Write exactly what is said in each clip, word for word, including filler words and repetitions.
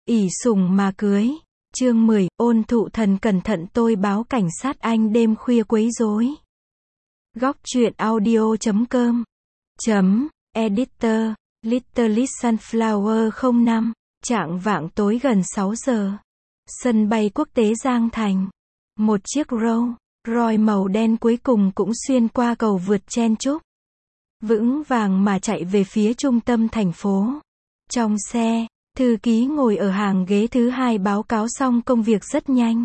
ỷ sủng mà cưới. Chương mười, ôn thụ thần cẩn thận tôi báo cảnh sát anh đêm khuya quấy rối. Góc truyện audio chấm com chấm editor Little Sunflower không năm. Chạng vạng tối gần sáu giờ. Sân bay quốc tế Giang Thành. Một chiếc Rolls Royce màu đen cuối cùng cũng xuyên qua cầu vượt chen chúc, vững vàng mà chạy về phía trung tâm thành phố. Trong xe, thư ký ngồi ở hàng ghế thứ hai báo cáo xong công việc rất nhanh.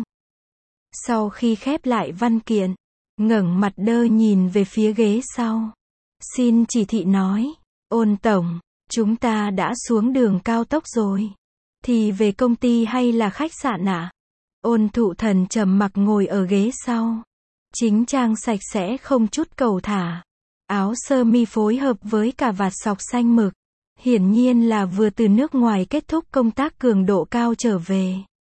Sau khi khép lại văn kiện, ngẩng mặt đơ nhìn về phía ghế sau. Xin chỉ thị nói, ôn tổng, chúng ta đã xuống đường cao tốc rồi. Thì về công ty hay là khách sạn ạ? À? Ôn thụ thần trầm mặc ngồi ở ghế sau. Chính trang sạch sẽ không chút cầu thả. Áo sơ mi phối hợp với cả vạt sọc xanh mực. Hiển nhiên là vừa từ nước ngoài kết thúc công tác cường độ cao trở về.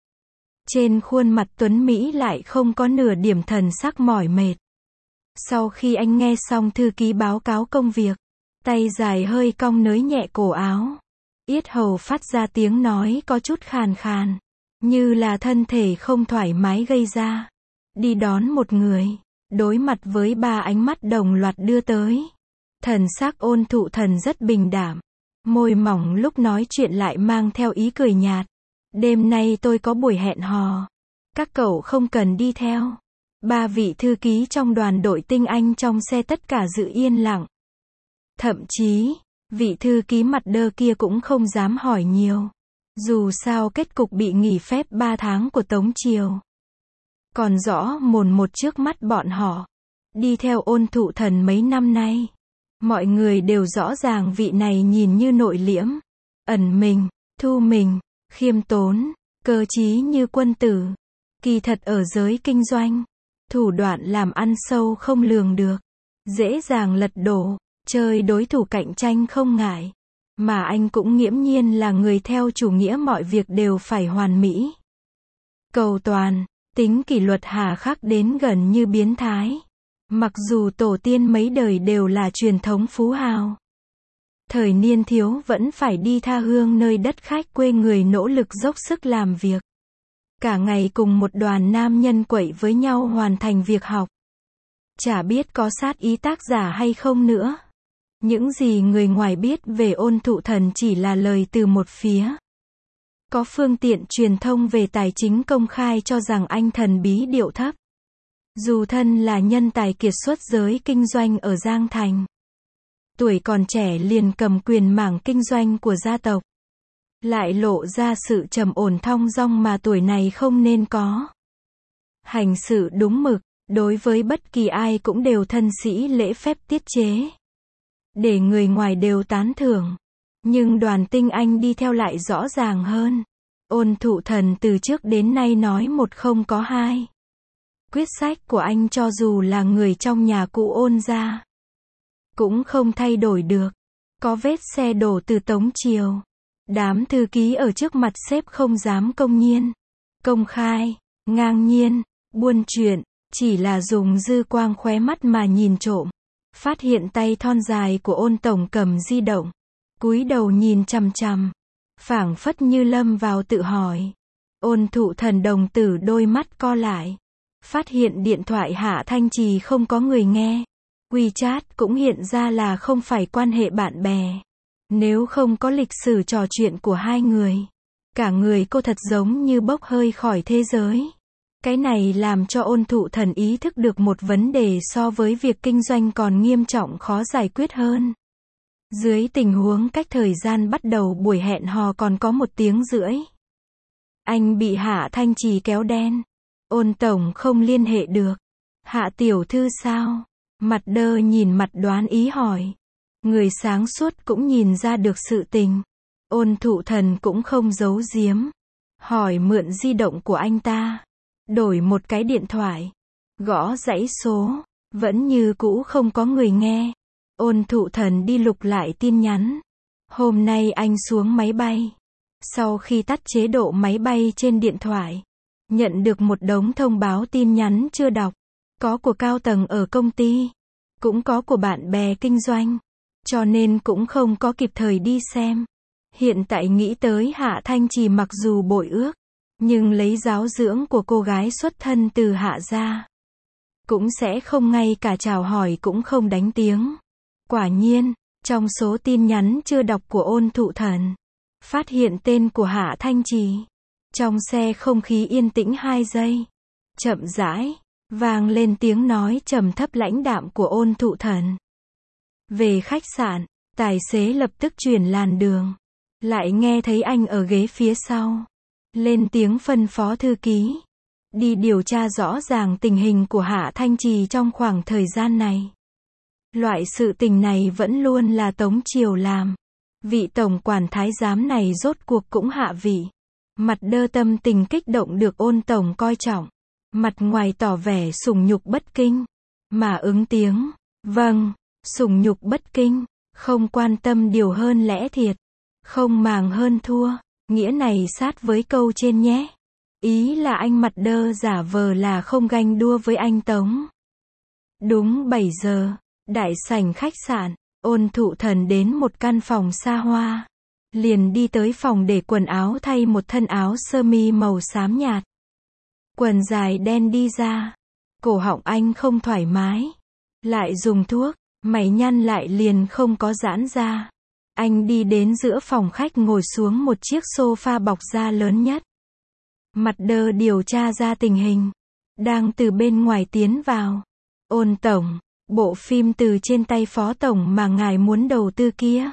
Trên khuôn mặt tuấn Mỹ lại không có nửa điểm thần sắc mỏi mệt. Sau khi anh nghe xong thư ký báo cáo công việc, tay dài hơi cong nới nhẹ cổ áo. Yết hầu phát ra tiếng nói có chút khàn khàn, như là thân thể không thoải mái gây ra. Đi đón một người, đối mặt với ba ánh mắt đồng loạt đưa tới. Thần sắc ôn thụ thần rất bình đảm. Môi mỏng lúc nói chuyện lại mang theo ý cười nhạt. Đêm nay tôi có buổi hẹn hò. Các cậu không cần đi theo. Ba vị thư ký trong đoàn đội tinh anh trong xe tất cả giữ yên lặng. Thậm chí, vị thư ký mặt đơ kia cũng không dám hỏi nhiều. Dù sao kết cục bị nghỉ phép ba tháng của Tống Triều còn rõ mồn một trước mắt bọn họ. Đi theo ôn thụ thần mấy năm nay, mọi người đều rõ ràng vị này nhìn như nội liễm, ẩn mình, thu mình, khiêm tốn, cơ trí như quân tử. Kỳ thật ở giới kinh doanh, thủ đoạn làm ăn sâu không lường được, dễ dàng lật đổ, chơi đối thủ cạnh tranh không ngại. Mà anh cũng nghiễm nhiên là người theo chủ nghĩa mọi việc đều phải hoàn mỹ. Cầu toàn, tính kỷ luật hà khắc đến gần như biến thái. Mặc dù tổ tiên mấy đời đều là truyền thống phú hào, thời niên thiếu vẫn phải đi tha hương nơi đất khách quê người nỗ lực dốc sức làm việc. Cả ngày cùng một đoàn nam nhân quậy với nhau hoàn thành việc học. Chả biết có sát ý tác giả hay không nữa. Những gì người ngoài biết về ôn thụ thần chỉ là lời từ một phía. Có phương tiện truyền thông về tài chính công khai cho rằng anh thần bí điệu thấp. Dù thân là nhân tài kiệt xuất giới kinh doanh ở Giang Thành, tuổi còn trẻ liền cầm quyền mảng kinh doanh của gia tộc, lại lộ ra sự trầm ổn thong dong mà tuổi này không nên có. Hành sự đúng mực, đối với bất kỳ ai cũng đều thân sĩ lễ phép tiết chế, để người ngoài đều tán thưởng. Nhưng đoàn tinh anh đi theo lại rõ ràng hơn. Ôn thụ thần từ trước đến nay nói một không có hai. Quyết sách của anh cho dù là người trong nhà cụ ôn gia, cũng không thay đổi được. Có vết xe đổ từ Tống Triều. Đám thư ký ở trước mặt sếp không dám công nhiên, công khai, ngang nhiên, buôn chuyện, chỉ là dùng dư quang khóe mắt mà nhìn trộm. Phát hiện tay thon dài của ôn tổng cầm di động, cúi đầu nhìn chằm chằm, phảng phất như lâm vào tự hỏi. Ôn thụ thần đồng tử đôi mắt co lại, phát hiện điện thoại Hạ Thanh Trì không có người nghe. WeChat cũng hiện ra là không phải quan hệ bạn bè. Nếu không có lịch sử trò chuyện của hai người, cả người cô thật giống như bốc hơi khỏi thế giới. Cái này làm cho ôn thụ thần ý thức được một vấn đề so với việc kinh doanh còn nghiêm trọng khó giải quyết hơn. Dưới tình huống cách thời gian bắt đầu buổi hẹn hò còn có một tiếng rưỡi, anh bị Hạ Thanh Trì kéo đen. Ôn tổng không liên hệ được. Hạ tiểu thư sao? Mặt đơ nhìn mặt đoán ý hỏi. Người sáng suốt cũng nhìn ra được sự tình. Ôn thụ thần cũng không giấu giếm, hỏi mượn di động của anh ta, đổi một cái điện thoại, gõ dãy số, vẫn như cũ không có người nghe. Ôn thụ thần đi lục lại tin nhắn. Hôm nay anh xuống máy bay. Sau khi tắt chế độ máy bay trên điện thoại, nhận được một đống thông báo tin nhắn chưa đọc. Có của cao tầng ở công ty, cũng có của bạn bè kinh doanh, cho nên cũng không có kịp thời đi xem. Hiện tại nghĩ tới Hạ Thanh Trì mặc dù bội ước, nhưng lấy giáo dưỡng của cô gái xuất thân từ Hạ gia, cũng sẽ không ngay cả chào hỏi cũng không đánh tiếng. Quả nhiên, trong số tin nhắn chưa đọc của Ôn Thụ Thần, phát hiện tên của Hạ Thanh Trì. Trong xe không khí yên tĩnh hai giây. Chậm rãi, vang lên tiếng nói trầm thấp lãnh đạm của Ôn Thụ Thần. Về khách sạn, tài xế lập tức chuyển làn đường. Lại nghe thấy anh ở ghế phía sau. Lên tiếng phân phó thư ký. Đi điều tra rõ ràng tình hình của Hạ Thanh Trì trong khoảng thời gian này. Loại sự tình này vẫn luôn là Tống Triều làm. Vị tổng quản thái giám này rốt cuộc cũng hạ vị. Mặt đơ tâm tình kích động được Ôn tổng coi trọng. Mặt ngoài tỏ vẻ sủng nhục bất kinh. Mà ứng tiếng, vâng, sủng nhục bất kinh, không quan tâm điều hơn lẽ thiệt. Không màng hơn thua, nghĩa này sát với câu trên nhé. Ý là anh mặt đơ giả vờ là không ganh đua với anh Tống. Đúng bảy giờ, đại sảnh khách sạn, Ôn Thụ Thần đến một căn phòng xa hoa. Liền đi tới phòng để quần áo thay một thân áo sơ mi màu xám nhạt. Quần dài đen đi ra. Cổ họng anh không thoải mái. Lại dùng thuốc, mày nhăn lại liền không có giãn ra. Anh đi đến giữa phòng khách ngồi xuống một chiếc sofa bọc da lớn nhất. Mặt đơ điều tra ra tình hình. Đang từ bên ngoài tiến vào. Ôn tổng, bộ phim từ trên tay phó tổng mà ngài muốn đầu tư kia.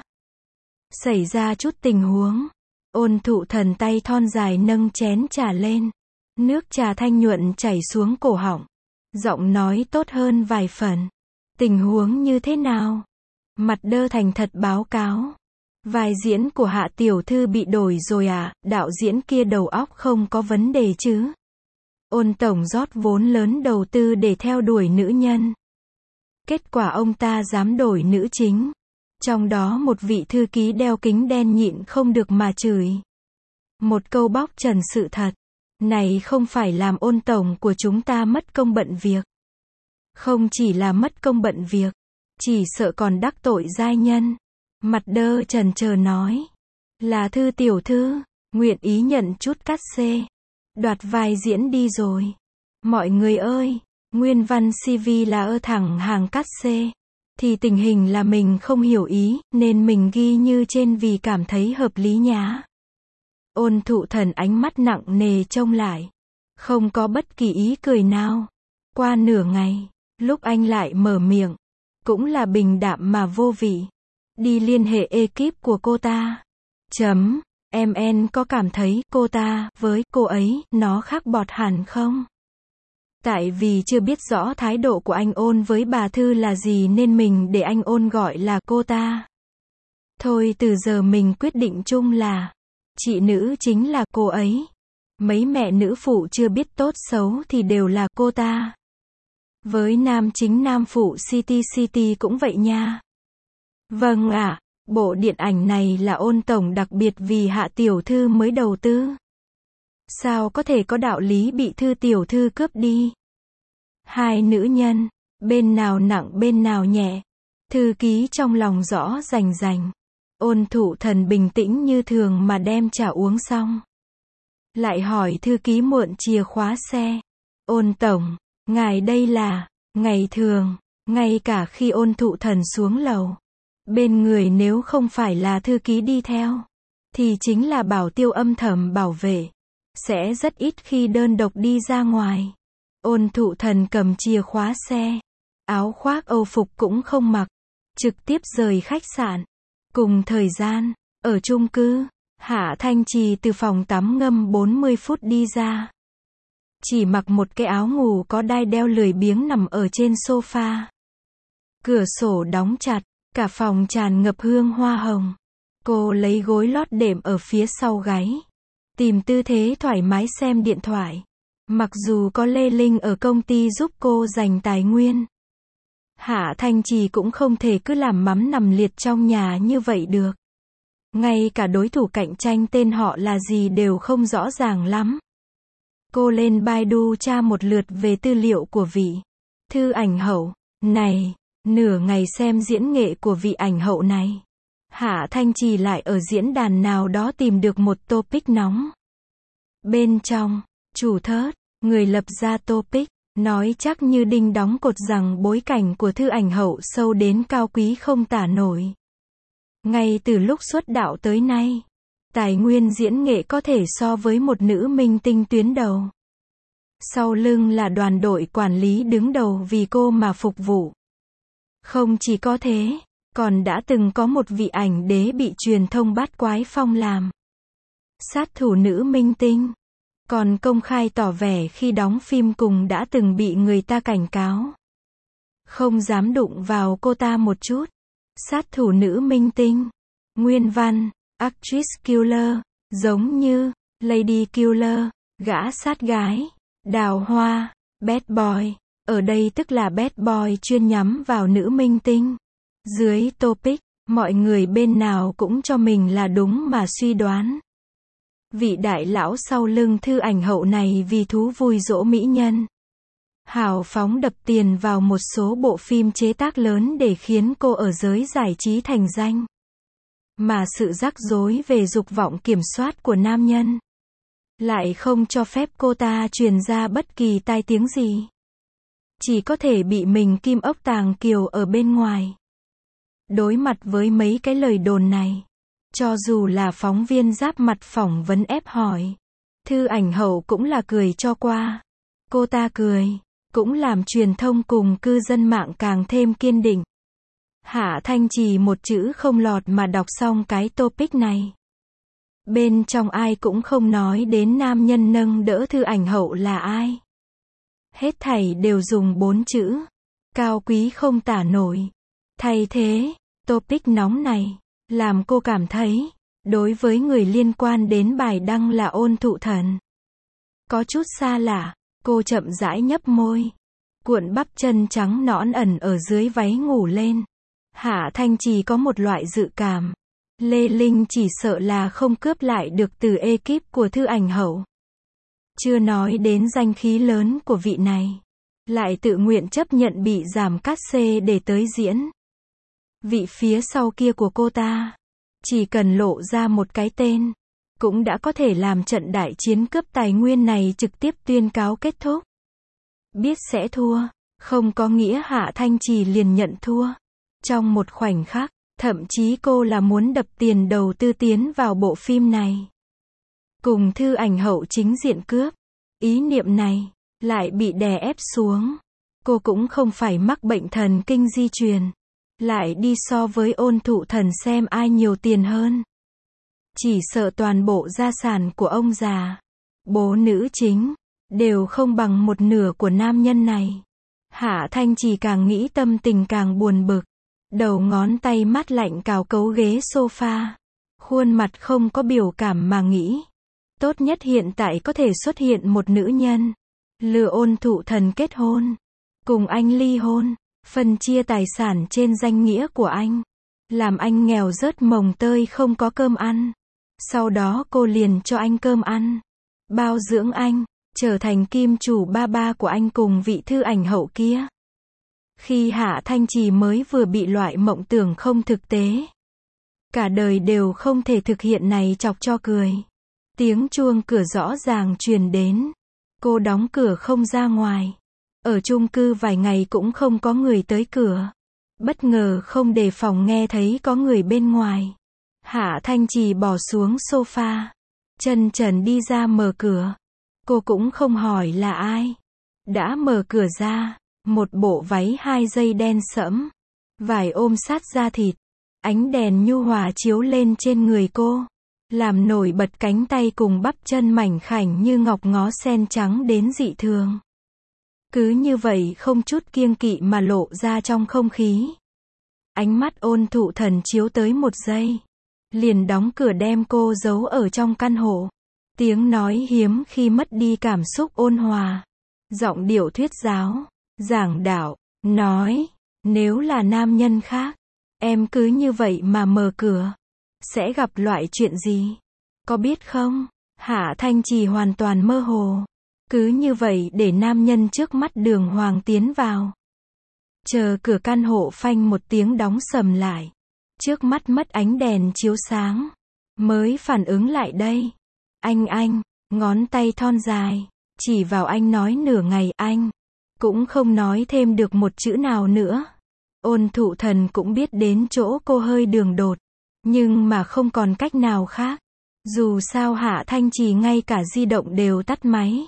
Xảy ra chút tình huống. Ôn Thụ Thần tay thon dài nâng chén trà lên. Nước trà thanh nhuận chảy xuống cổ họng. Giọng nói tốt hơn vài phần. Tình huống như thế nào? Mặt đơ thành thật báo cáo. Vai diễn của Hạ tiểu thư bị đổi rồi à, đạo diễn kia đầu óc không có vấn đề chứ? Ôn tổng rót vốn lớn đầu tư để theo đuổi nữ nhân. Kết quả ông ta dám đổi nữ chính. Trong đó một vị thư ký đeo kính đen nhịn không được mà chửi. Một câu bóc trần sự thật. Này không phải làm Ôn tổng của chúng ta mất công bận việc. Không chỉ là mất công bận việc, chỉ sợ còn đắc tội giai nhân. Mặt đơ chần chờ nói. Là Thư tiểu thư, nguyện ý nhận chút cát xê. Đoạt vai diễn đi rồi. Mọi người ơi, nguyên văn xê vê là ơ thẳng hàng cát xê. Thì tình hình là mình không hiểu ý, nên mình ghi như trên vì cảm thấy hợp lý nhá. Ôn Thụ Thần ánh mắt nặng nề trông lại. Không có bất kỳ ý cười nào. Qua nửa ngày, lúc anh lại mở miệng, cũng là bình đạm mà vô vị. Đi liên hệ ekip của cô ta. Chấm, em en có cảm thấy cô ta với cô ấy nó khác bọt hẳn không? Tại vì chưa biết rõ thái độ của anh Ôn với bà Thư là gì nên mình để anh Ôn gọi là cô ta. Thôi từ giờ mình quyết định chung là chị nữ chính là cô ấy. Mấy mẹ nữ phụ chưa biết tốt xấu thì đều là cô ta. Với nam chính nam phụ City City cũng vậy nha. Vâng ạ, à, bộ điện ảnh này là Ôn tổng đặc biệt vì Hạ tiểu thư mới đầu tư. Sao có thể có đạo lý bị Thư tiểu thư cướp đi? Hai nữ nhân, bên nào nặng bên nào nhẹ. Thư ký trong lòng rõ rành rành. Ôn Thụ Thần bình tĩnh như thường mà đem trà uống xong. Lại hỏi thư ký mượn chìa khóa xe. Ôn tổng, ngài đây là, ngày thường, ngay cả khi Ôn Thụ Thần xuống lầu. Bên người nếu không phải là thư ký đi theo, thì chính là bảo tiêu âm thầm bảo vệ. Sẽ rất ít khi đơn độc đi ra ngoài. Ôn Thụ Thần cầm chìa khóa xe. Áo khoác Âu phục cũng không mặc. Trực tiếp rời khách sạn. Cùng thời gian, ở chung cư, Hạ Thanh Trì từ phòng tắm ngâm bốn mươi phút đi ra. Chỉ mặc một cái áo ngủ có đai đeo lười biếng nằm ở trên sofa. Cửa sổ đóng chặt, cả phòng tràn ngập hương hoa hồng. Cô lấy gối lót đệm ở phía sau gáy. Tìm tư thế thoải mái xem điện thoại. Mặc dù có Lê Linh ở công ty giúp cô dành tài nguyên. Hạ Thanh Trì cũng không thể cứ làm mắm nằm liệt trong nhà như vậy được. Ngay cả đối thủ cạnh tranh tên họ là gì đều không rõ ràng lắm. Cô lên Baidu tra một lượt về tư liệu của vị Thư ảnh hậu này. Nửa ngày xem diễn nghệ của vị ảnh hậu này. Hạ Thanh Trì lại ở diễn đàn nào đó tìm được một topic nóng. Bên trong, chủ thớt, người lập ra topic, nói chắc như đinh đóng cột rằng bối cảnh của Thư Ảnh Hậu sâu đến cao quý không tả nổi. Ngay từ lúc xuất đạo tới nay, tài nguyên diễn nghệ có thể so với một nữ minh tinh tuyến đầu. Sau lưng là đoàn đội quản lý đứng đầu vì cô mà phục vụ. Không chỉ có thế, còn đã từng có một vị ảnh đế bị truyền thông bắt quái phong làm sát thủ nữ minh tinh. Còn công khai tỏ vẻ khi đóng phim cùng đã từng bị người ta cảnh cáo không dám đụng vào cô ta một chút. Sát thủ nữ minh tinh, nguyên văn, actress killer, giống như lady killer, gã sát gái, đào hoa, bad boy, ở đây tức là bad boy chuyên nhắm vào nữ minh tinh. Dưới topic, mọi người bên nào cũng cho mình là đúng mà suy đoán. Vị đại lão sau lưng Thư Ảnh Hậu này vì thú vui dỗ mỹ nhân, hào phóng đập tiền vào một số bộ phim chế tác lớn để khiến cô ở giới giải trí thành danh. Mà sự rắc rối về dục vọng kiểm soát của nam nhân lại không cho phép cô ta truyền ra bất kỳ tai tiếng gì. Chỉ có thể bị mình kim ốc tàng kiều ở bên ngoài. Đối mặt với mấy cái lời đồn này, cho dù là phóng viên giáp mặt phỏng vấn ép hỏi, Thư Ảnh Hậu cũng là cười cho qua. Cô ta cười, cũng làm truyền thông cùng cư dân mạng càng thêm kiên định. Hạ Thanh Trì một chữ không lọt mà đọc xong cái topic này. Bên trong ai cũng không nói đến nam nhân nâng đỡ Thư Ảnh Hậu là ai. Hết thảy đều dùng bốn chữ, cao quý không tả nổi. Thay thế, topic nóng này làm cô cảm thấy, đối với người liên quan đến bài đăng là Ôn Thụ Thần, có chút xa lạ. Cô chậm rãi nhấp môi, cuộn bắp chân trắng nõn ẩn ở dưới váy ngủ lên. Hạ Thanh Trì có một loại dự cảm, Lê Linh chỉ sợ là không cướp lại được từ ekip của Thư Ảnh Hậu. Chưa nói đến danh khí lớn của vị này, lại tự nguyện chấp nhận bị giảm cát xê để tới diễn. Vị phía sau kia của cô ta, chỉ cần lộ ra một cái tên, cũng đã có thể làm trận đại chiến cướp tài nguyên này trực tiếp tuyên cáo kết thúc. Biết sẽ thua, không có nghĩa Hạ Thanh Trì liền nhận thua. Trong một khoảnh khắc, thậm chí cô là muốn đập tiền đầu tư tiến vào bộ phim này. Cùng Thư Ảnh Hậu chính diện cướp. Ý niệm này, lại bị đè ép xuống. Cô cũng không phải mắc bệnh thần kinh di truyền. Lại đi so với Ôn Thụ Thần xem ai nhiều tiền hơn. Chỉ sợ toàn bộ gia sản của ông già, bố nữ chính, đều không bằng một nửa của nam nhân này. Hạ Thanh Trì càng nghĩ tâm tình càng buồn bực. Đầu ngón tay mát lạnh cào cấu ghế sofa. Khuôn mặt không có biểu cảm mà nghĩ. Tốt nhất hiện tại có thể xuất hiện một nữ nhân. Lừa Ôn Thụ Thần kết hôn. Cùng anh ly hôn. Phân chia tài sản trên danh nghĩa của anh. Làm anh nghèo rớt mồng tơi không có cơm ăn. Sau đó cô liền cho anh cơm ăn. Bao dưỡng anh. Trở thành kim chủ ba ba của anh cùng vị Thư Ảnh Hậu kia. Khi Hạ Thanh Trì mới vừa bị loại mộng tưởng không thực tế. Cả đời đều không thể thực hiện này chọc cho cười. Tiếng chuông cửa rõ ràng truyền đến. Cô đóng cửa không ra ngoài. Ở chung cư vài ngày cũng không có người tới cửa. Bất ngờ không đề phòng nghe thấy có người bên ngoài. Hạ Thanh Trì bỏ xuống sofa. Chân trần đi ra mở cửa. Cô cũng không hỏi là ai. Đã mở cửa ra. Một bộ váy hai dây đen sẫm. Vải ôm sát da thịt. Ánh đèn nhu hòa chiếu lên trên người cô. Làm nổi bật cánh tay cùng bắp chân mảnh khảnh như ngọc ngó sen trắng đến dị thường. Cứ như vậy không chút kiêng kỵ mà lộ ra trong không khí. Ánh mắt Ôn Thụ Thần chiếu tới một giây. Liền đóng cửa đem cô giấu ở trong căn hộ. Tiếng nói hiếm khi mất đi cảm xúc ôn hòa. Giọng điệu thuyết giáo. Giảng đạo, nói, nếu là nam nhân khác, em cứ như vậy mà mở cửa, sẽ gặp loại chuyện gì? Có biết không? Hạ Thanh Trì hoàn toàn mơ hồ. Cứ như vậy để nam nhân trước mắt đường hoàng tiến vào. Chờ cửa căn hộ phanh một tiếng đóng sầm lại. Trước mắt mất ánh đèn chiếu sáng. Mới phản ứng lại đây. Anh anh, ngón tay thon dài. Chỉ vào anh nói nửa ngày, anh. Cũng không nói thêm được một chữ nào nữa. Ôn Thụ Thần cũng biết đến chỗ cô hơi đường đột. Nhưng mà không còn cách nào khác. Dù sao Hạ Thanh Trì ngay cả di động đều tắt máy.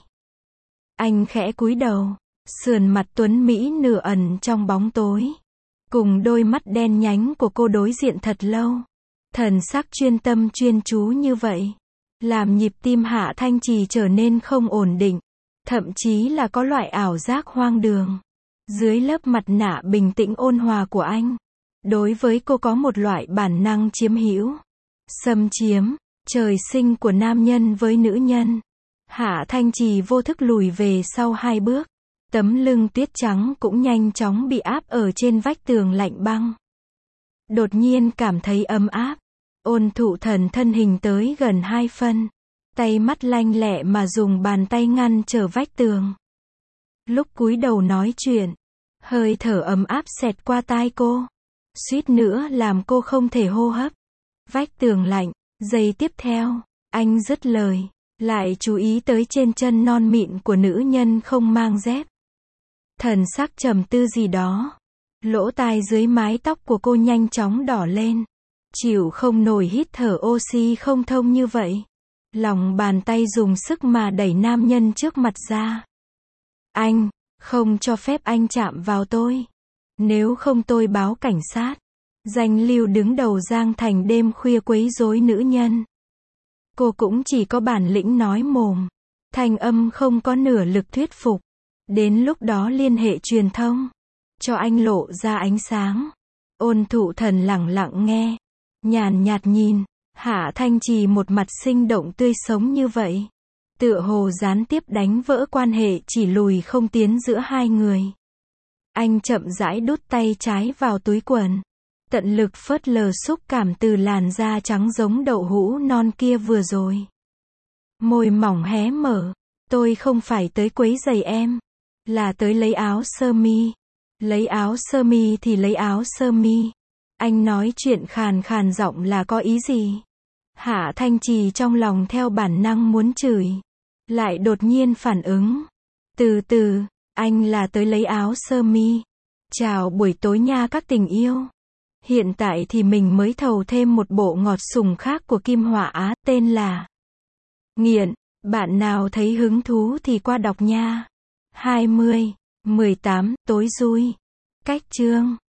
Anh khẽ cúi đầu. Sườn mặt tuấn Mỹ nửa ẩn trong bóng tối. Cùng đôi mắt đen nhánh của cô đối diện thật lâu. Thần sắc chuyên tâm chuyên chú như vậy. Làm nhịp tim Hạ Thanh Trì trở nên không ổn định. Thậm chí là có loại ảo giác hoang đường. Dưới lớp mặt nạ bình tĩnh ôn hòa của anh. Đối với cô có một loại bản năng chiếm hữu. Xâm chiếm. Trời sinh của nam nhân với nữ nhân. Hạ Thanh Trì vô thức lùi về sau hai bước. Tấm lưng tuyết trắng cũng nhanh chóng bị áp ở trên vách tường lạnh băng. Đột nhiên cảm thấy ấm áp. Ôn Thụ Thần thân hình tới gần hai phân. Tay mắt lanh lẹ mà dùng bàn tay ngăn trở vách tường. Lúc cúi đầu nói chuyện, hơi thở ấm áp xẹt qua tai cô. Suýt nữa làm cô không thể hô hấp. Vách tường lạnh, giây tiếp theo, anh dứt lời, lại chú ý tới trên chân non mịn của nữ nhân không mang dép. Thần sắc trầm tư gì đó. Lỗ tai dưới mái tóc của cô nhanh chóng đỏ lên. Chịu không nổi hít thở oxy không thông như vậy. Lòng bàn tay dùng sức mà đẩy nam nhân trước mặt ra. Anh, không cho phép anh chạm vào tôi. Nếu không tôi báo cảnh sát. Danh lưu đứng đầu Giang Thành đêm khuya quấy rối nữ nhân. Cô cũng chỉ có bản lĩnh nói mồm. Thanh âm không có nửa lực thuyết phục. Đến lúc đó liên hệ truyền thông. Cho anh lộ ra ánh sáng. Ôn Thụ Thần lẳng lặng nghe. Nhàn nhạt nhìn. Hạ Thanh Trì một mặt sinh động tươi sống như vậy. Tựa hồ gián tiếp đánh vỡ quan hệ chỉ lùi không tiến giữa hai người. Anh chậm rãi đút tay trái vào túi quần. Tận lực phớt lờ xúc cảm từ làn da trắng giống đậu hũ non kia vừa rồi. Môi mỏng hé mở. Tôi không phải tới quấy giày em. Là tới lấy áo sơ mi. Lấy áo sơ mi thì lấy áo sơ mi. Anh nói chuyện khàn khàn giọng là có ý gì? Hạ Thanh Trì trong lòng theo bản năng muốn chửi. Lại đột nhiên phản ứng. Từ từ, anh là tới lấy áo sơ mi. Chào buổi tối nha các tình yêu. Hiện tại thì mình mới thầu thêm một bộ ngọt sùng khác của Kim Hỏa Á, tên là Nghiện. Bạn nào thấy hứng thú thì qua đọc nha. hai mươi, mười tám, tối vui. Cách chương